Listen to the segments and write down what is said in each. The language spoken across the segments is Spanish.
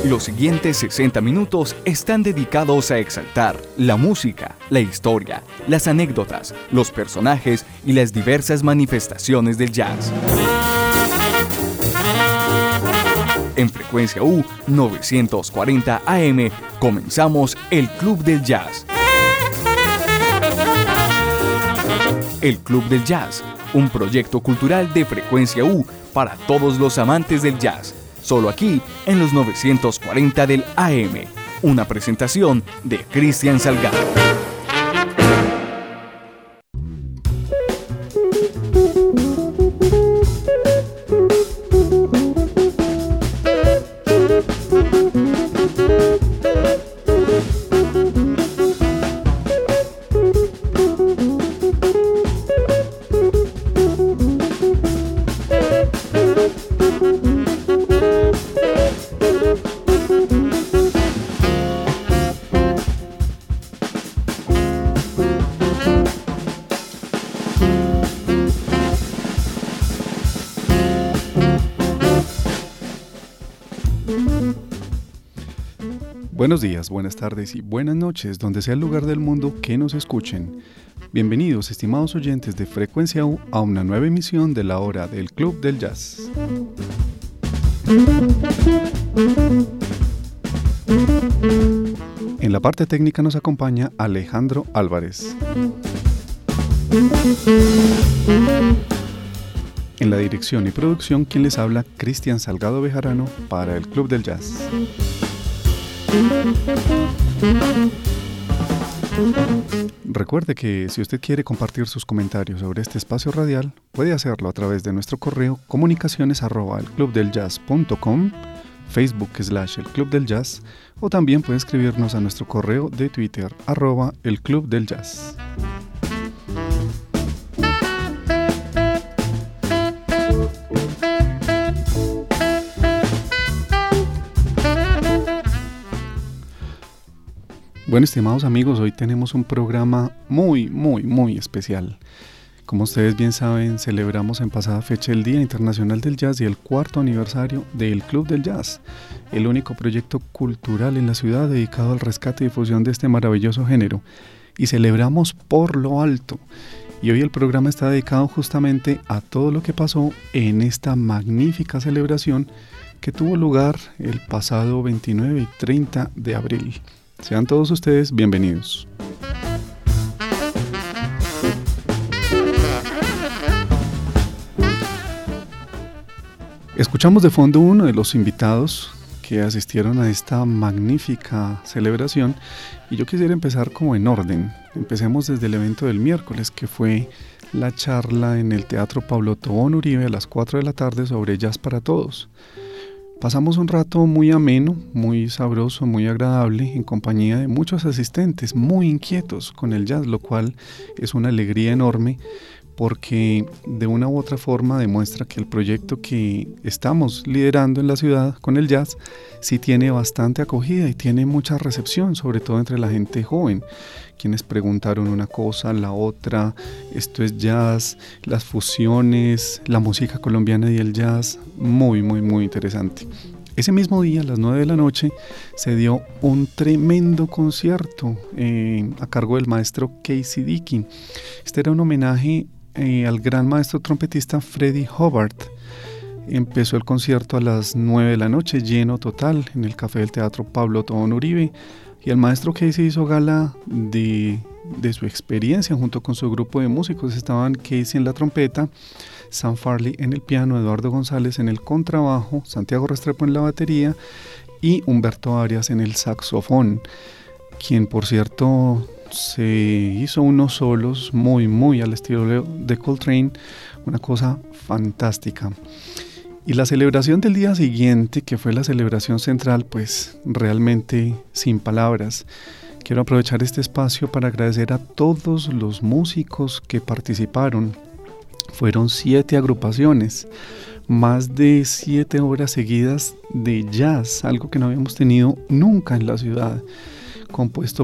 Los siguientes 60 minutos están dedicados a exaltar la música, la historia, las anécdotas, los personajes y las diversas manifestaciones del jazz. En Frecuencia U 940 AM comenzamos el Club del Jazz. El Club del Jazz, un proyecto cultural de Frecuencia U para todos los amantes del jazz. Solo aquí en los 940 del AM. Una presentación de Cristian Salgado. Buenos días, buenas tardes y buenas noches, donde sea el lugar del mundo que nos escuchen. Bienvenidos, estimados oyentes de Frecuencia U, a una nueva emisión de la hora del Club del Jazz. En la parte técnica nos acompaña Alejandro Álvarez. En la dirección y producción, quien les habla, Cristian Salgado Bejarano, para el Club del Jazz. Recuerde que si usted quiere compartir sus comentarios sobre este espacio radial, puede hacerlo a través de nuestro correo comunicaciones@elclubdeljazz.com, Facebook /El Club del Jazz, o también puede escribirnos a nuestro correo de Twitter @elclubdeljazz. Bueno, estimados amigos, hoy tenemos un programa muy especial. Como ustedes bien saben, celebramos en pasada fecha el Día Internacional del Jazz y el 4º aniversario del Club del Jazz, el único proyecto cultural en la ciudad dedicado al rescate y difusión de este maravilloso género. Y celebramos por lo alto. Y hoy el programa está dedicado justamente a todo lo que pasó en esta magnífica celebración que tuvo lugar el pasado 29 y 30 de abril. Sean todos ustedes bienvenidos. Escuchamos de fondo uno de los invitados que asistieron a esta magnífica celebración y yo quisiera empezar como en orden. Empecemos desde el evento del miércoles, que fue la charla en el Teatro Pablo Tobón Uribe a las 4 de la tarde sobre Jazz para Todos. Pasamos un rato muy ameno, muy sabroso, muy agradable, en compañía de muchos asistentes muy inquietos con el jazz, lo cual es una alegría enorme porque de una u otra forma demuestra que el proyecto que estamos liderando en la ciudad con el jazz sí tiene bastante acogida y tiene mucha recepción, sobre todo entre la gente joven, quienes preguntaron una cosa, la otra, esto es jazz, las fusiones, la música colombiana y el jazz, muy interesante. Ese mismo día, a las 9 de la noche, se dio un tremendo concierto a cargo del maestro Casey Dickey. Este era un homenaje al gran maestro trompetista Freddie Hubbard. Empezó el concierto a las 9 de la noche, lleno total, en el Café del Teatro Pablo Tobón Uribe. Y el maestro Casey hizo gala de su experiencia junto con su grupo de músicos. Estaban Casey en la trompeta, Sam Farley en el piano, Eduardo González en el contrabajo, Santiago Restrepo en la batería y Humberto Arias en el saxofón, quien por cierto se hizo unos solos muy al estilo de Coltrane, una cosa fantástica. Y la celebración del día siguiente, que fue la celebración central, pues realmente sin palabras. Quiero aprovechar este espacio para agradecer a todos los músicos que participaron. Fueron 7 agrupaciones, más de 7 horas seguidas de jazz, algo que no habíamos tenido nunca en la ciudad, compuesto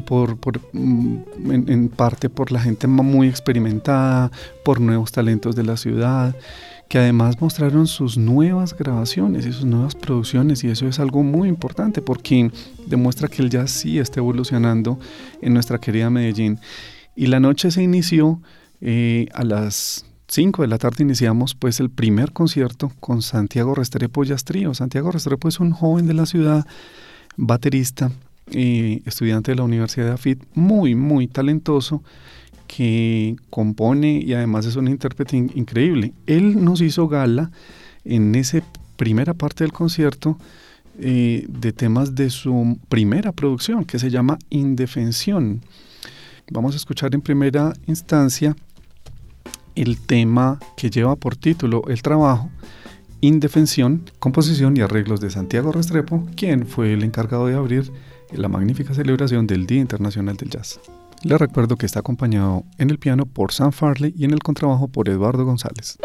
en parte por la gente muy experimentada, por nuevos talentos de la ciudad, que además mostraron sus nuevas grabaciones y sus nuevas producciones, y eso es algo muy importante porque demuestra que el jazz sí está evolucionando en nuestra querida Medellín. Y la noche se inició a las 5 de la tarde. Iniciamos pues el primer concierto con Santiago Restrepo Jazz Trio. Santiago Restrepo es un joven de la ciudad, baterista, estudiante de la Universidad de AFIT, muy talentoso, que compone y además es un intérprete increíble. Él nos hizo gala en esa primera parte del concierto de temas de su primera producción, que se llama Indefensión. Vamos a escuchar en primera instancia el tema que lleva por título el trabajo, Indefensión, composición y arreglos de Santiago Restrepo, quien fue el encargado de abrir la magnífica celebración del Día Internacional del Jazz. Les recuerdo que está acompañado en el piano por Sam Farley y en el contrabajo por Eduardo González.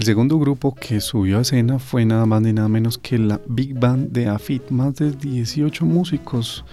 El segundo grupo que subió a escena fue nada más ni nada menos que la Big Band de AFIT, más de 18 músicos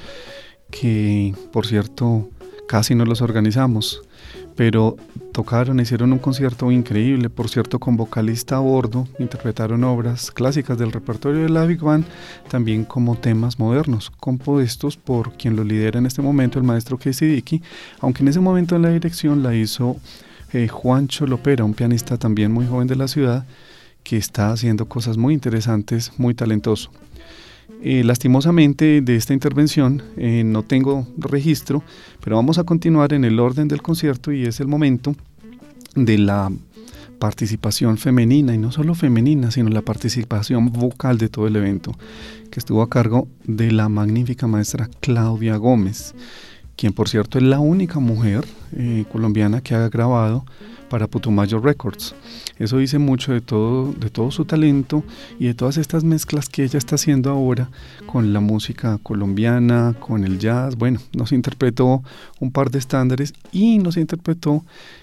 que, por cierto, casi no los organizamos, pero tocaron, hicieron un concierto increíble, por cierto, con vocalista a bordo, interpretaron obras clásicas del repertorio de la Big Band, también como temas modernos, compuestos por quien lo lidera en este momento, el maestro Casey Dickey, aunque en ese momento en la dirección la hizo Juancho Lopera, un pianista también muy joven de la ciudad, que está haciendo cosas muy interesantes, muy talentoso. Lastimosamente de esta intervención no tengo registro, pero vamos a continuar en el orden del concierto y es el momento de la participación femenina, y no solo femenina, sino la participación vocal de todo el evento, que estuvo a cargo de la magnífica maestra Claudia Gómez, quien por cierto es la única mujer colombiana que ha grabado para Putumayo Records. Eso dice mucho de todo su talento y de todas estas mezclas que ella está haciendo ahora con la música colombiana, con el jazz. Bueno, nos interpretó un par de estándares y nos interpretó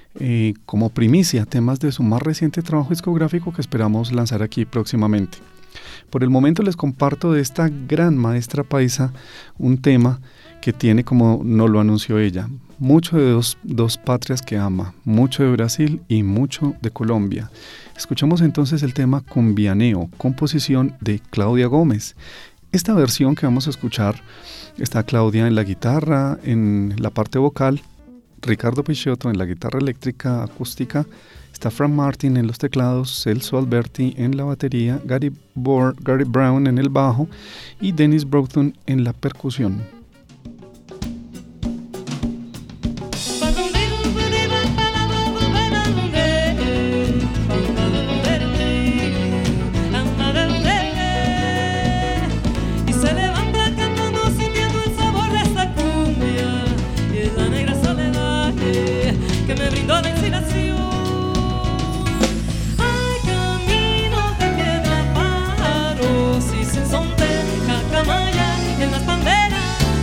como primicia temas de su más reciente trabajo discográfico que esperamos lanzar aquí próximamente. Por el momento les comparto de esta gran maestra paisa un tema que tiene, como nos lo anunció ella, mucho de dos patrias que ama, mucho de Brasil y mucho de Colombia. Escuchamos entonces el tema Cumbianeo, composición de Claudia Gómez. Esta versión que vamos a escuchar está Claudia en la guitarra, en la parte vocal, Ricardo Peixoto en la guitarra eléctrica acústica, está Frank Martin en los teclados, Celso Alberti en la batería, Gary Brown en el bajo y Dennis Broughton en la percusión. En las banderas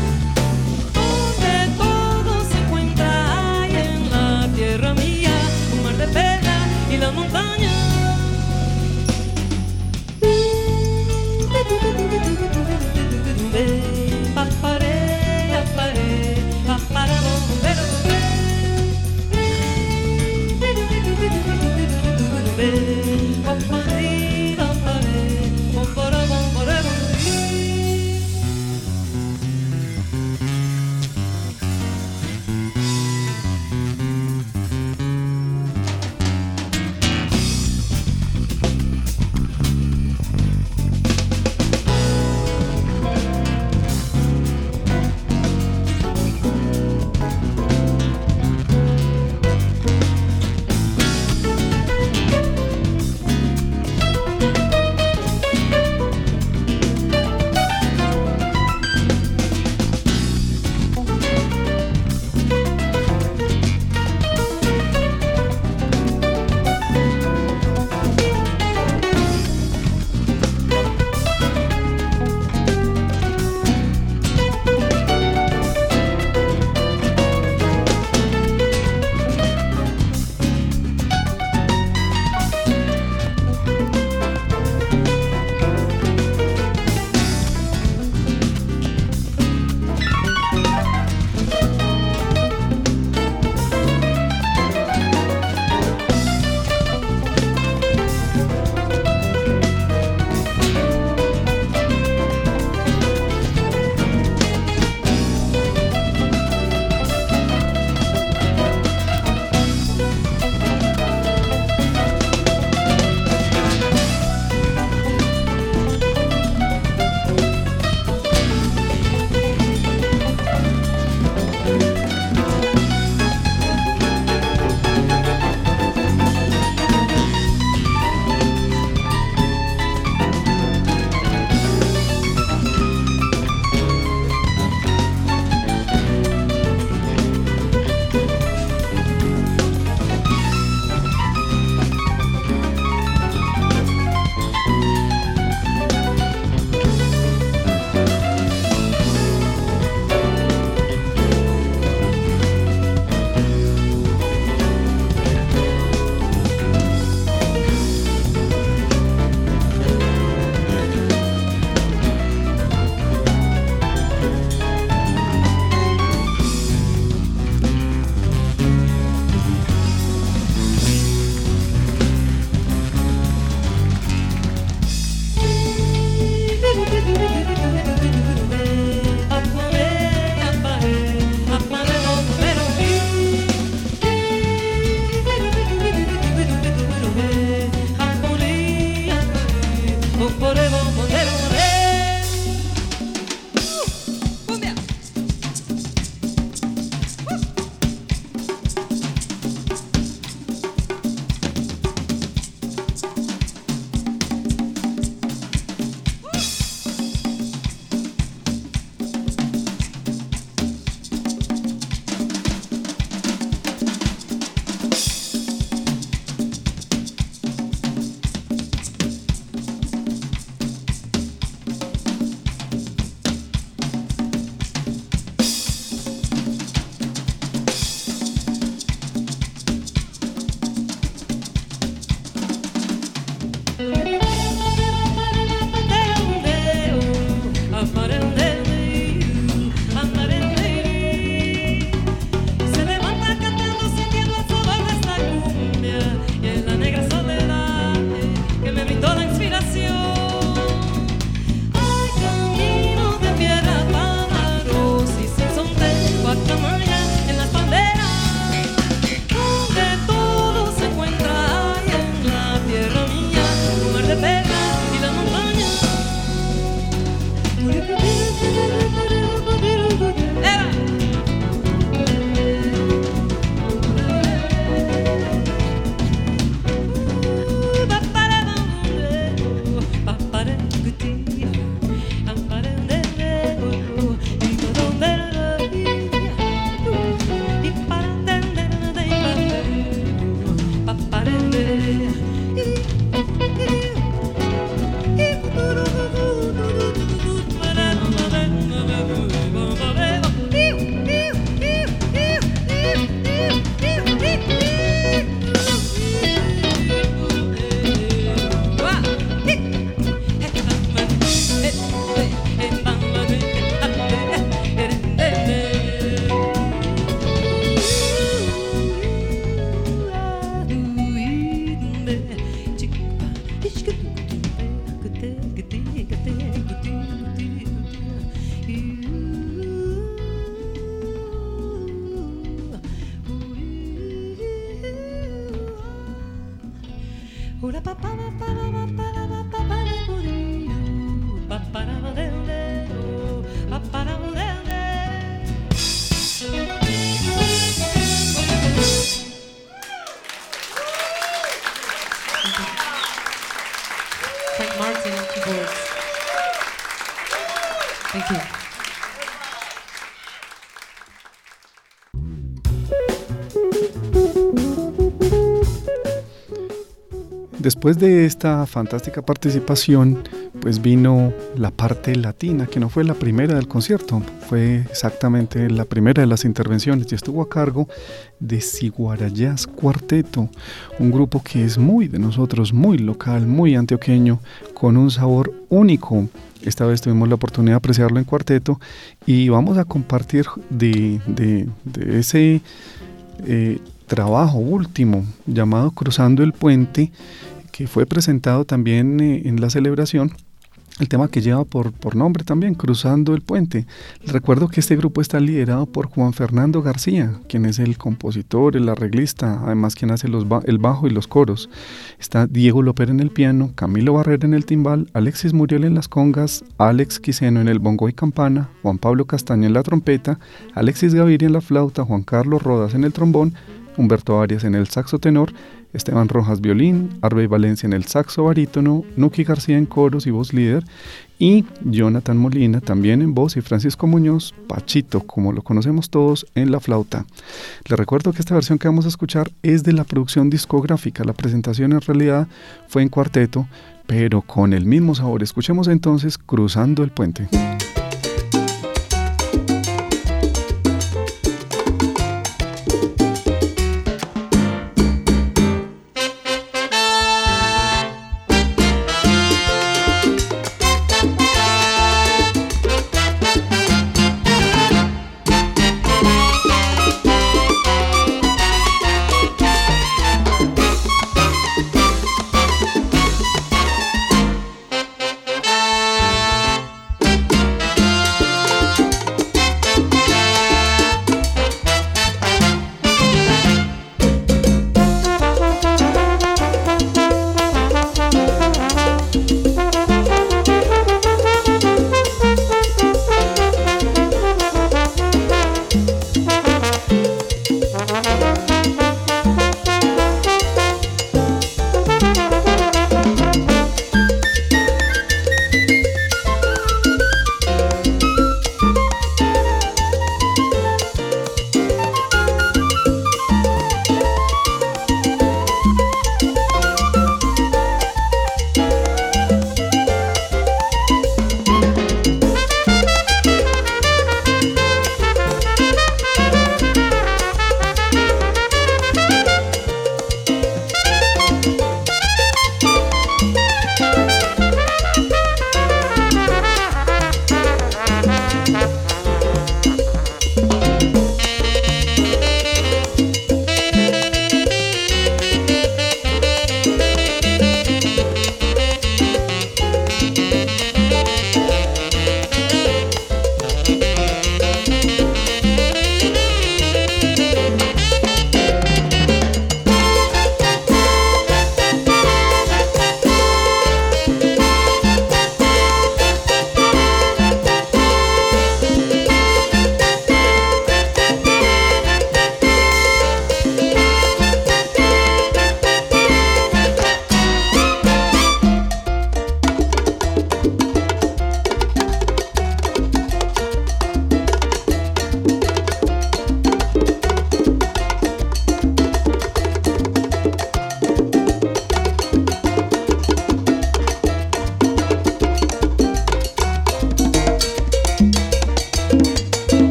Frank Martin on keyboards. Thank you. Después de esta fantástica participación, pues vino la parte latina, que no fue la primera del concierto, fue exactamente la primera de las intervenciones y estuvo a cargo de Ciguarayás Cuarteto, un grupo que es muy de nosotros, muy local, muy antioqueño, con un sabor único. Esta vez tuvimos la oportunidad de apreciarlo en cuarteto y vamos a compartir de ese trabajo último llamado Cruzando el Puente, que fue presentado también en la celebración, el tema que lleva por nombre también, Cruzando el Puente. Recuerdo que este grupo está liderado por Juan Fernando García, quien es el compositor, el arreglista, además quien hace el bajo y los coros. Está Diego López en el piano, Camilo Barrera en el timbal, Alexis Muriel en las congas, Alex Quiseno en el bongo y campana, Juan Pablo Castaño en la trompeta, Alexis Gaviria en la flauta, Juan Carlos Rodas en el trombón, Humberto Arias en el saxo tenor, Esteban Rojas violín, Arbey Valencia en el saxo barítono, Nuki García en coros y voz líder, y Jonathan Molina también en voz, y Francisco Muñoz, Pachito, como lo conocemos todos, en la flauta. Les recuerdo que esta versión que vamos a escuchar es de la producción discográfica. La presentación en realidad fue en cuarteto, pero con el mismo sabor. Escuchemos entonces Cruzando el Puente.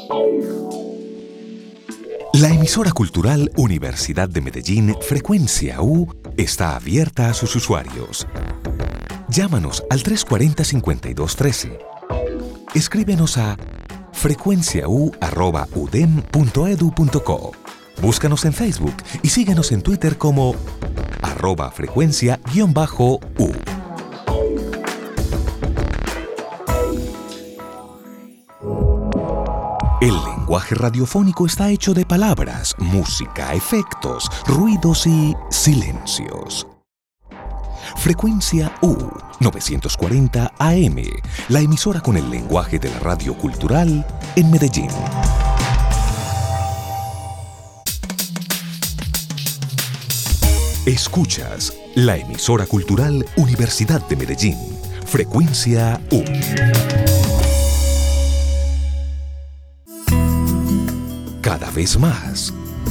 La emisora cultural Universidad de Medellín, Frecuencia U, está abierta a sus usuarios. Llámanos al 340-5213. Escríbenos a frecuenciau@udem.edu.co. Búscanos en Facebook y síguenos en Twitter como @frecuencia_U. El lenguaje radiofónico está hecho de palabras, música, efectos, ruidos y silencios. Frecuencia U, 940 AM, la emisora con el lenguaje de la radio cultural en Medellín. Escuchas la emisora cultural Universidad de Medellín, Frecuencia U. Cada vez más.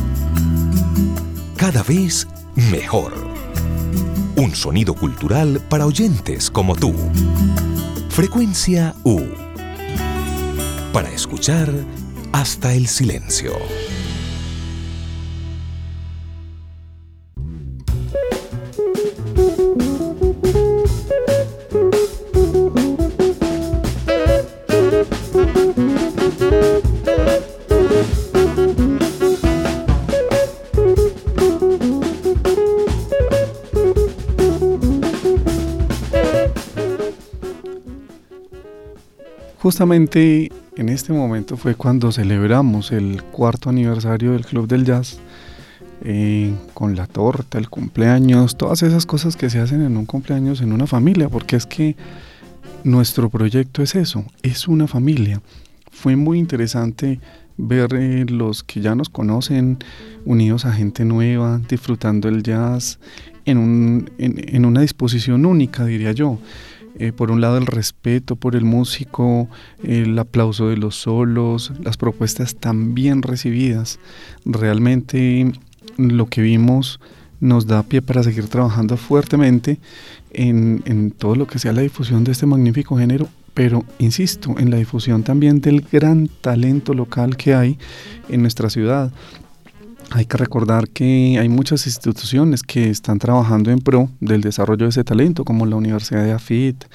Cada vez mejor. Un sonido cultural para oyentes como tú. Frecuencia U. Para escuchar hasta el silencio. Justamente en este momento fue cuando celebramos el 4º aniversario del Club del Jazz, con la torta, el cumpleaños, todas esas cosas que se hacen en un cumpleaños en una familia, porque es que nuestro proyecto es eso, es una familia. Fue muy interesante ver los que ya nos conocen unidos a gente nueva, disfrutando el jazz en una disposición única, diría yo. Por un lado el respeto por el músico, el aplauso de los solos, las propuestas tan bien recibidas. Realmente lo que vimos nos da pie para seguir trabajando fuertemente en todo lo que sea la difusión de este magnífico género, pero insisto, en la difusión también del gran talento local que hay en nuestra ciudad. Hay que recordar que hay muchas instituciones que están trabajando en pro del desarrollo de ese talento, como la Universidad de AFIT,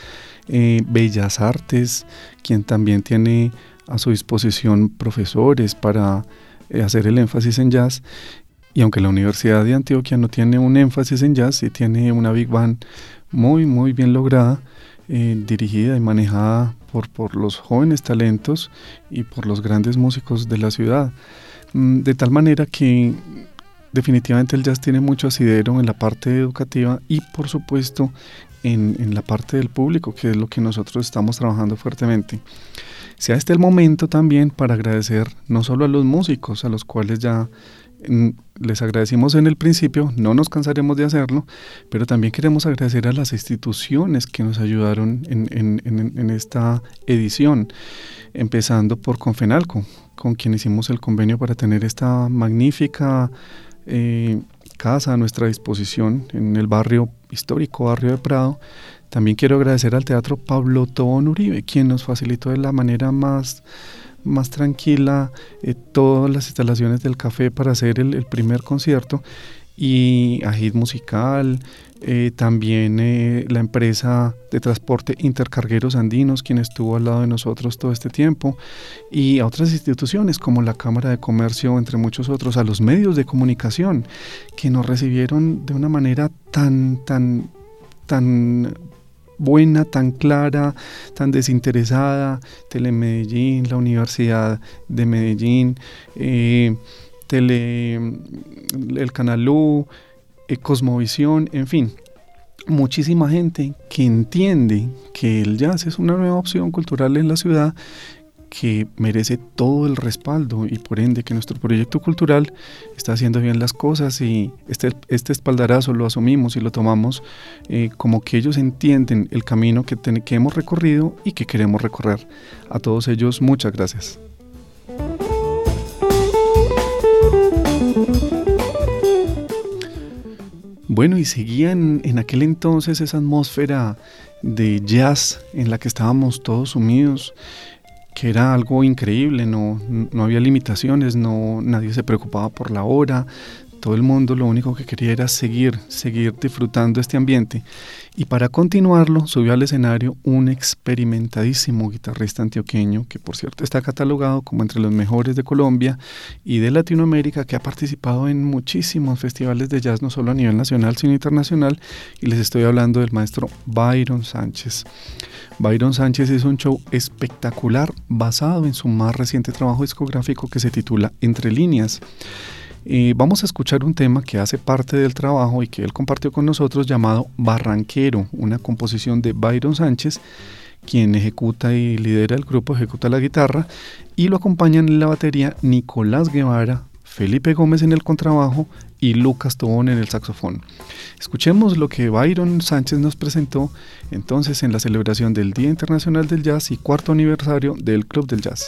Bellas Artes, quien también tiene a su disposición profesores para hacer el énfasis en jazz. Y aunque la Universidad de Antioquia no tiene un énfasis en jazz, sí tiene una Big Band muy, muy bien lograda, dirigida y manejada por los jóvenes talentos y por los grandes músicos de la ciudad. De tal manera que definitivamente el jazz tiene mucho asidero en la parte educativa y por supuesto en la parte del público, que es lo que nosotros estamos trabajando fuertemente. Sea este el momento también para agradecer no solo a los músicos, a los cuales ya les agradecimos en el principio, no nos cansaremos de hacerlo, pero también queremos agradecer a las instituciones que nos ayudaron en esta edición, empezando por Confenalco, con quien hicimos el convenio para tener esta magnífica casa a nuestra disposición en el barrio histórico, barrio de Prado. También quiero agradecer al Teatro Pablo Tobón Uribe, quien nos facilitó de la manera más tranquila todas las instalaciones del café para hacer el primer concierto, y a Hit Musical, también la empresa de transporte Intercargueros Andinos, quien estuvo al lado de nosotros todo este tiempo, y a otras instituciones como la Cámara de Comercio, entre muchos otros, a los medios de comunicación que nos recibieron de una manera tan buena, tan clara, tan desinteresada. Telemedellín, la Universidad de Medellín, el Canal U, Cosmovisión, en fin, muchísima gente que entiende que el jazz es una nueva opción cultural en la ciudad, que merece todo el respaldo, y por ende que nuestro proyecto cultural está haciendo bien las cosas, y este espaldarazo lo asumimos y lo tomamos como que ellos entienden el camino que hemos recorrido y que queremos recorrer. A todos ellos, muchas gracias. Bueno, y seguían en aquel entonces esa atmósfera de jazz en la que estábamos todos sumidos. que era algo increíble, no había limitaciones, nadie se preocupaba por la hora, todo el mundo lo único que quería era seguir disfrutando este ambiente. Y para continuarlo subió al escenario un experimentadísimo guitarrista antioqueño, que por cierto está catalogado como entre los mejores de Colombia y de Latinoamérica, que ha participado en muchísimos festivales de jazz, no solo a nivel nacional sino internacional, y les estoy hablando del maestro Byron Sánchez. Byron Sánchez hizo un show espectacular basado en su más reciente trabajo discográfico que se titula Entre Líneas. Vamos a escuchar un tema que hace parte del trabajo y que él compartió con nosotros llamado Barranquero, una composición de Byron Sánchez, quien ejecuta y lidera el grupo, ejecuta la guitarra, y lo acompañan en la batería Nicolás Guevara, Felipe Gómez en el contrabajo y Lucas Tobón en el saxofón. Escuchemos lo que Byron Sánchez nos presentó entonces en la celebración del Día Internacional del Jazz y 4º aniversario del Club del Jazz.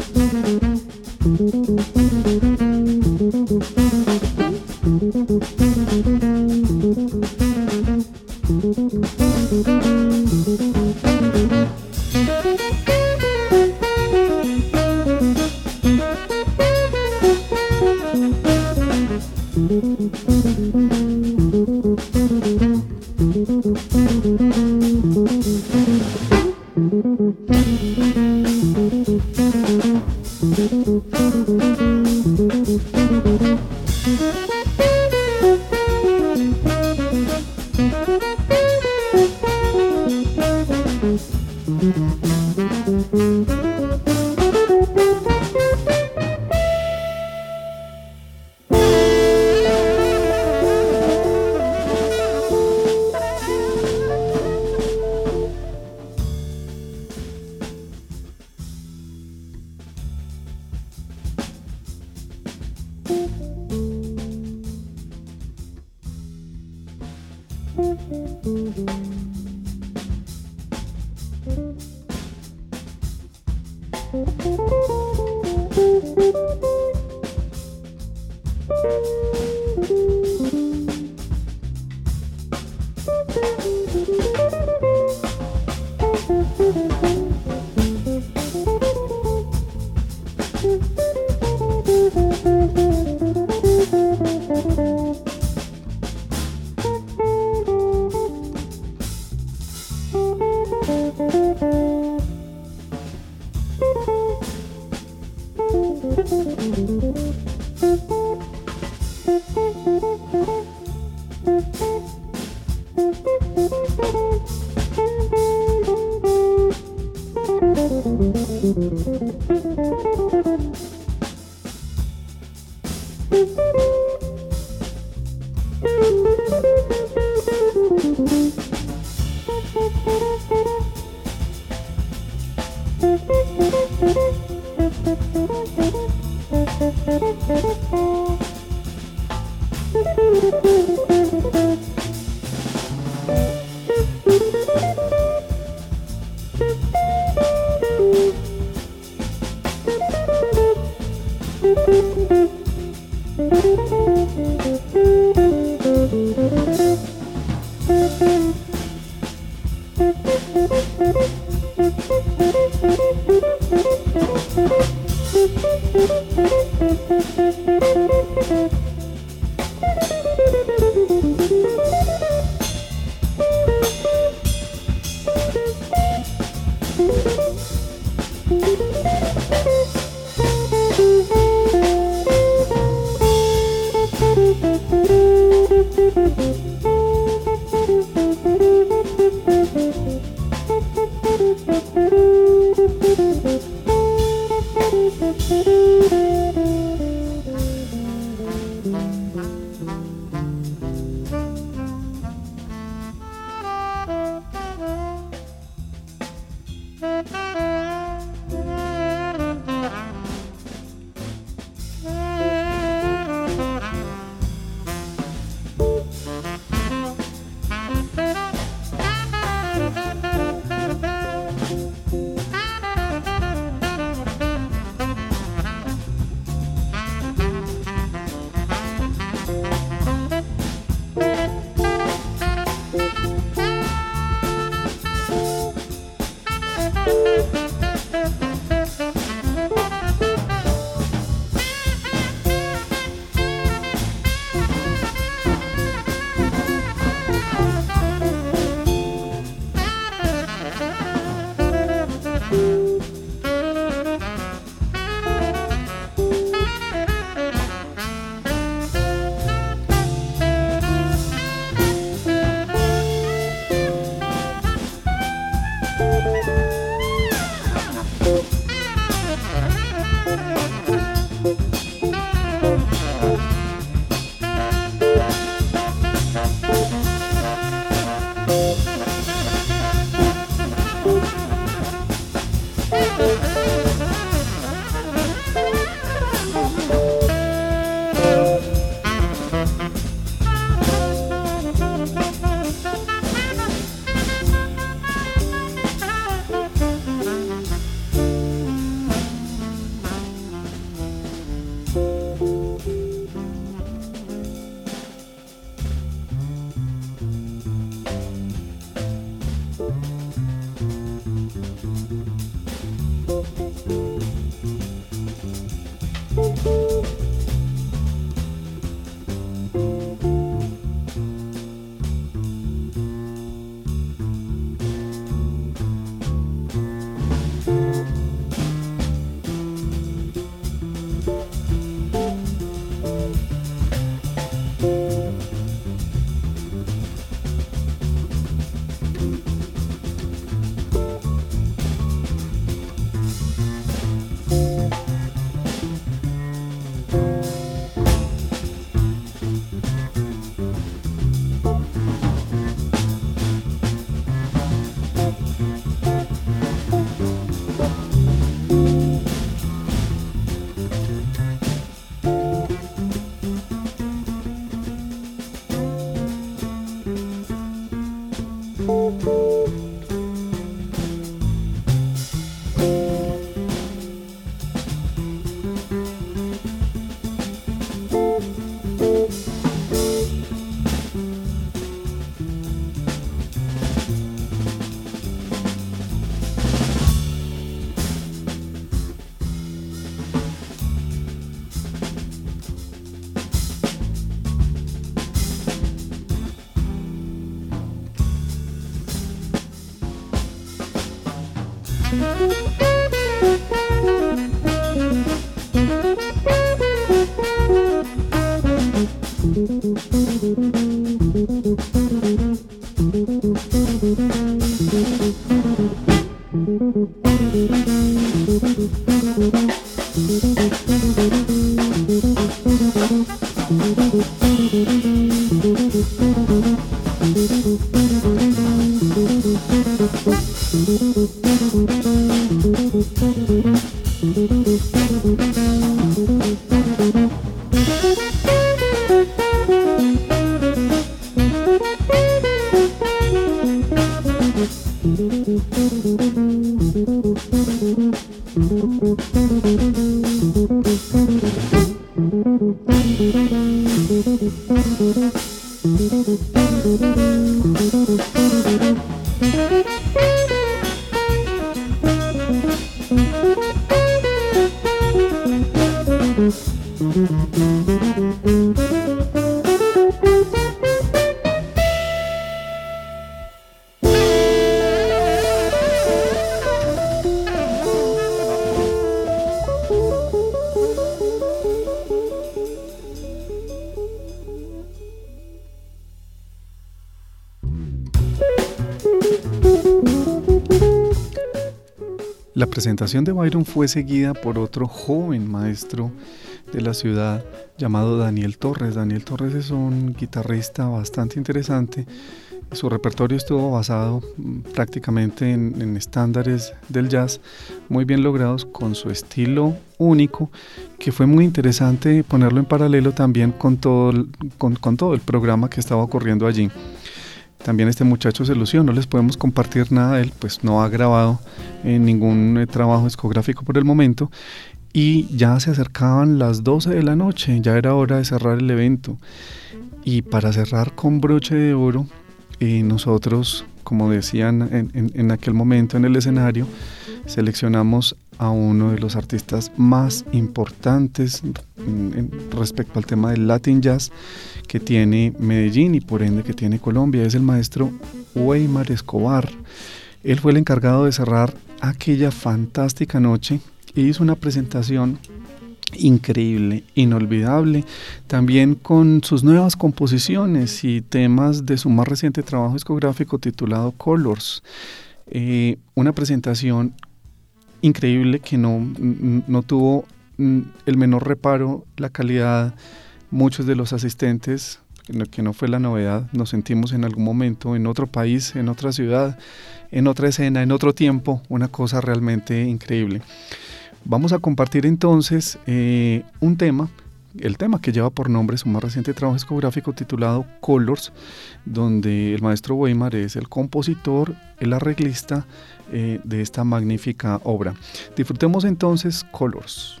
La presentación de Byron fue seguida por otro joven maestro de la ciudad llamado Daniel Torres. Daniel Torres es un guitarrista bastante interesante. Su repertorio estuvo basado prácticamente en estándares del jazz muy bien logrados, con su estilo único, que fue muy interesante ponerlo en paralelo también con todo el programa que estaba ocurriendo allí. También este muchacho se lució, no les podemos compartir nada de él, pues no ha grabado ningún trabajo discográfico por el momento, y ya se acercaban las 12 de la noche, ya era hora de cerrar el evento. Y para cerrar con broche de oro, nosotros, como decían en aquel momento en el escenario, seleccionamos a uno de los artistas más importantes respecto al tema del Latin Jazz que tiene Medellín y por ende que tiene Colombia. Es el maestro Weimar Escobar. Él fue el encargado de cerrar aquella fantástica noche e hizo una presentación increíble, inolvidable, también con sus nuevas composiciones y temas de su más reciente trabajo discográfico titulado Colors. Una presentación increíble que no tuvo el menor reparo, la calidad. Muchos de los asistentes, que no fue la novedad, nos sentimos en algún momento en otro país, en otra ciudad, en otra escena, en otro tiempo, una cosa realmente increíble. Vamos a compartir entonces un tema, el tema que lleva por nombre su más reciente trabajo discográfico titulado Colors, donde el maestro Weimar es el compositor, el arreglista de esta magnífica obra. Disfrutemos entonces Colors.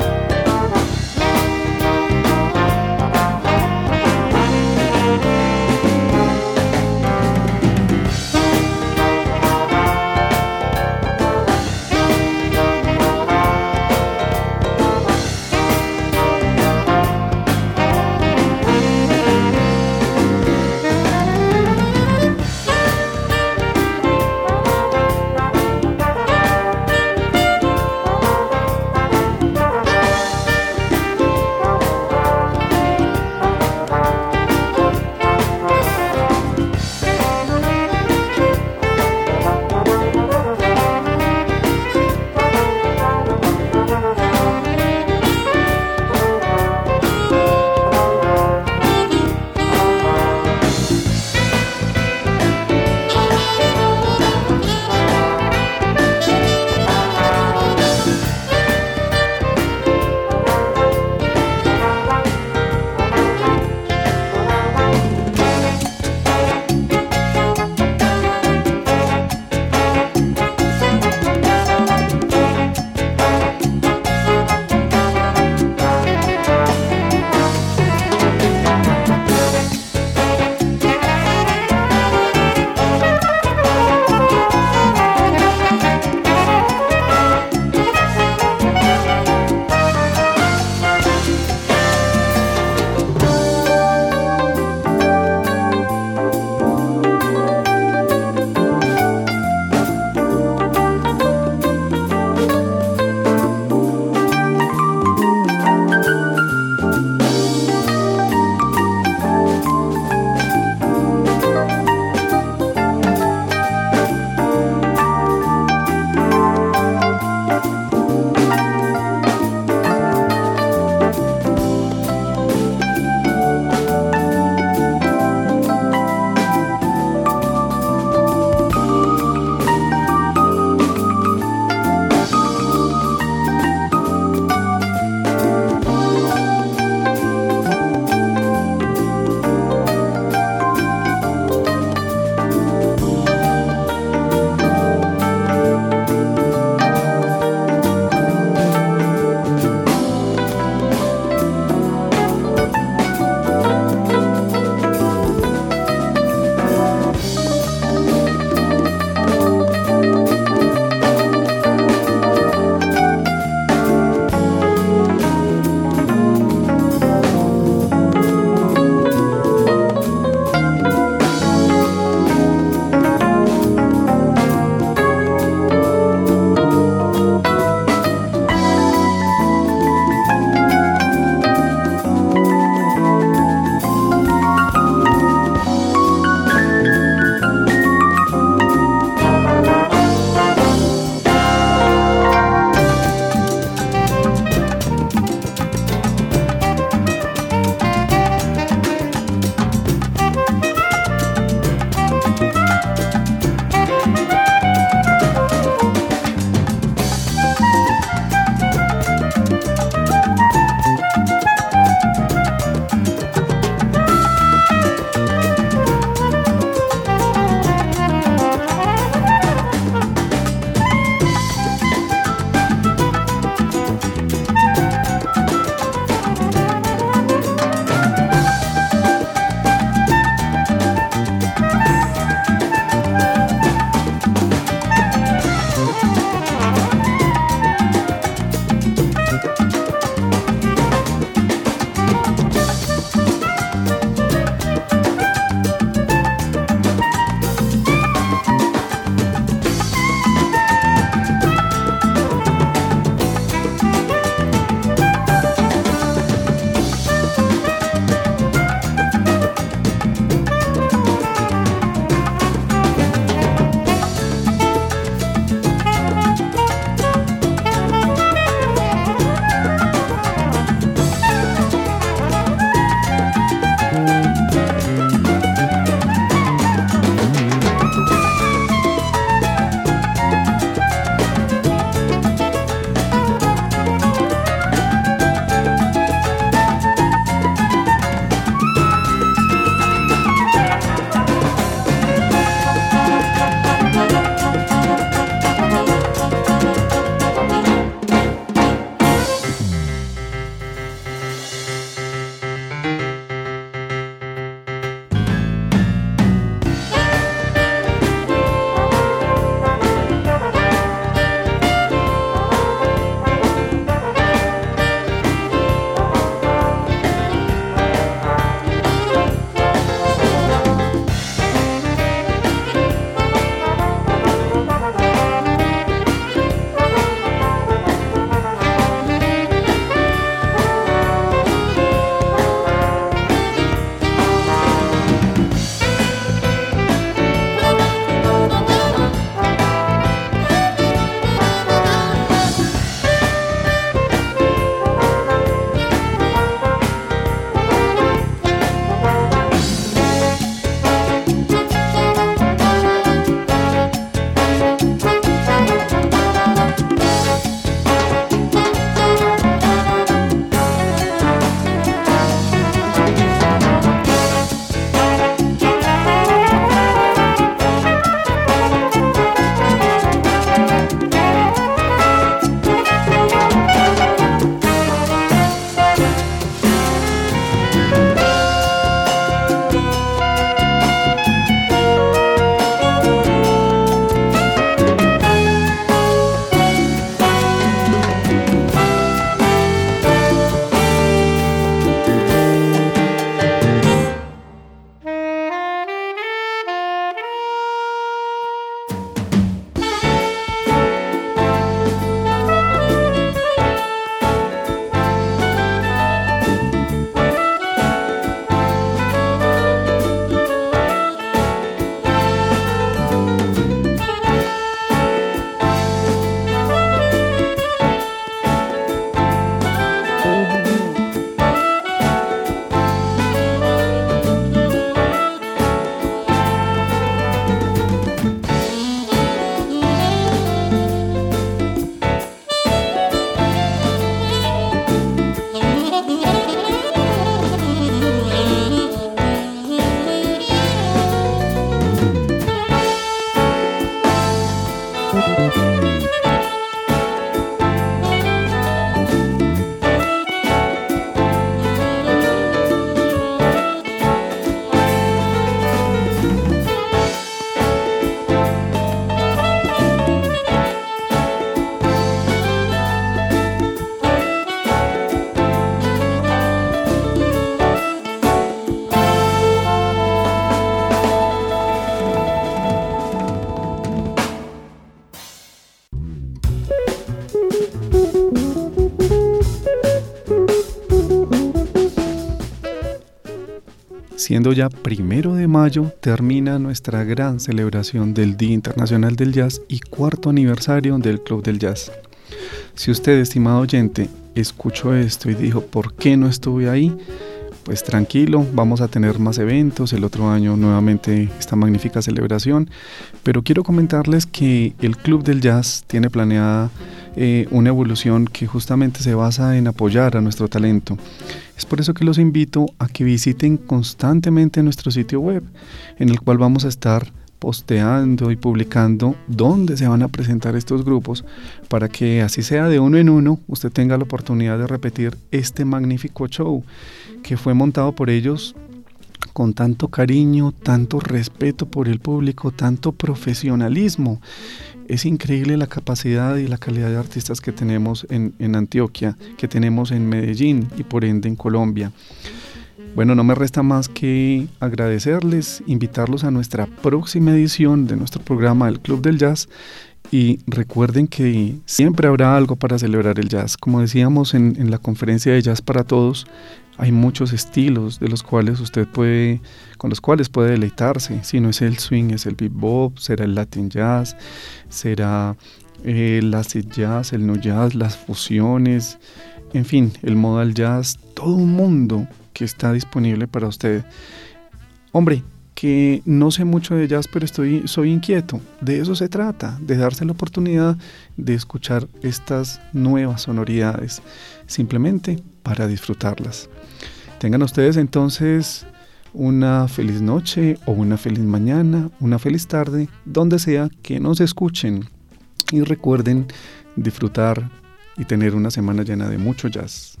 Siendo ya 1 de mayo, termina nuestra gran celebración del Día Internacional del Jazz y 4º aniversario del Club del Jazz. Si usted, estimado oyente, escuchó esto y dijo, ¿por qué no estuve ahí? Pues tranquilo, vamos a tener más eventos, el otro año nuevamente esta magnífica celebración, pero quiero comentarles que el Club del Jazz tiene planeada una evolución que justamente se basa en apoyar a nuestro talento. Es por eso que los invito a que visiten constantemente nuestro sitio web, en el cual vamos a estar posteando y publicando dónde se van a presentar estos grupos, para que así sea de uno en uno, usted tenga la oportunidad de repetir este magnífico show que fue montado por ellos con tanto cariño, tanto respeto por el público, tanto profesionalismo. Es increíble la capacidad y la calidad de artistas que tenemos en Antioquia, que tenemos en Medellín y por ende en Colombia. Bueno, no me resta más que agradecerles, invitarlos a nuestra próxima edición de nuestro programa El Club del Jazz, y recuerden que siempre habrá algo para celebrar el jazz. Como decíamos en la conferencia de Jazz para Todos, hay muchos estilos con los cuales puede deleitarse. Si no es el swing, es el bebop, será el Latin jazz, será el acid jazz, el no jazz, las fusiones, en fin, el modal jazz, todo un mundo que está disponible para usted. Hombre, que no sé mucho de jazz, pero soy inquieto. De eso se trata, de darse la oportunidad de escuchar estas nuevas sonoridades, simplemente para disfrutarlas. Tengan ustedes entonces una feliz noche o una feliz mañana, una feliz tarde, donde sea que nos escuchen. Y recuerden disfrutar y tener una semana llena de mucho jazz.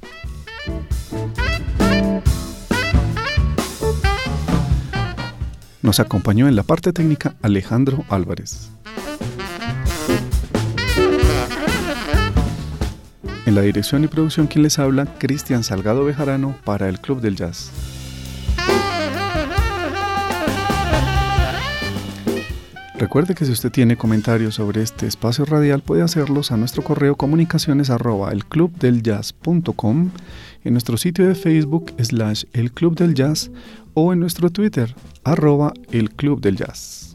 Nos acompañó en la parte técnica Alejandro Álvarez. En la dirección y producción, quien les habla, Cristian Salgado Bejarano, para el Club del Jazz. Recuerde que si usted tiene comentarios sobre este espacio radial, puede hacerlos a nuestro correo comunicaciones@elclubdeljazz.com, en nuestro sitio de Facebook /elclubdeljazz o en nuestro Twitter @elclubdeljazz.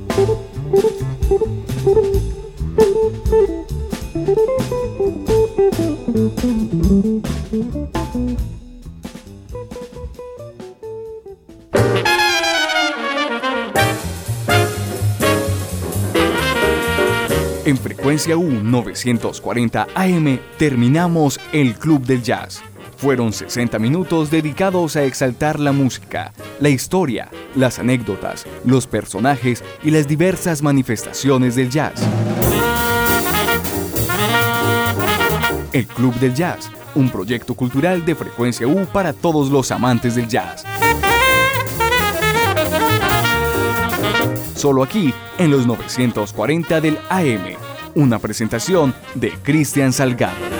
En Frecuencia U 940 AM terminamos el Club del Jazz. Fueron 60 minutos dedicados a exaltar la música, la historia, las anécdotas, los personajes y las diversas manifestaciones del jazz. El Club del Jazz, un proyecto cultural de Frecuencia U para todos los amantes del jazz. Solo aquí, en los 940 del AM. Una presentación de Cristian Salgado.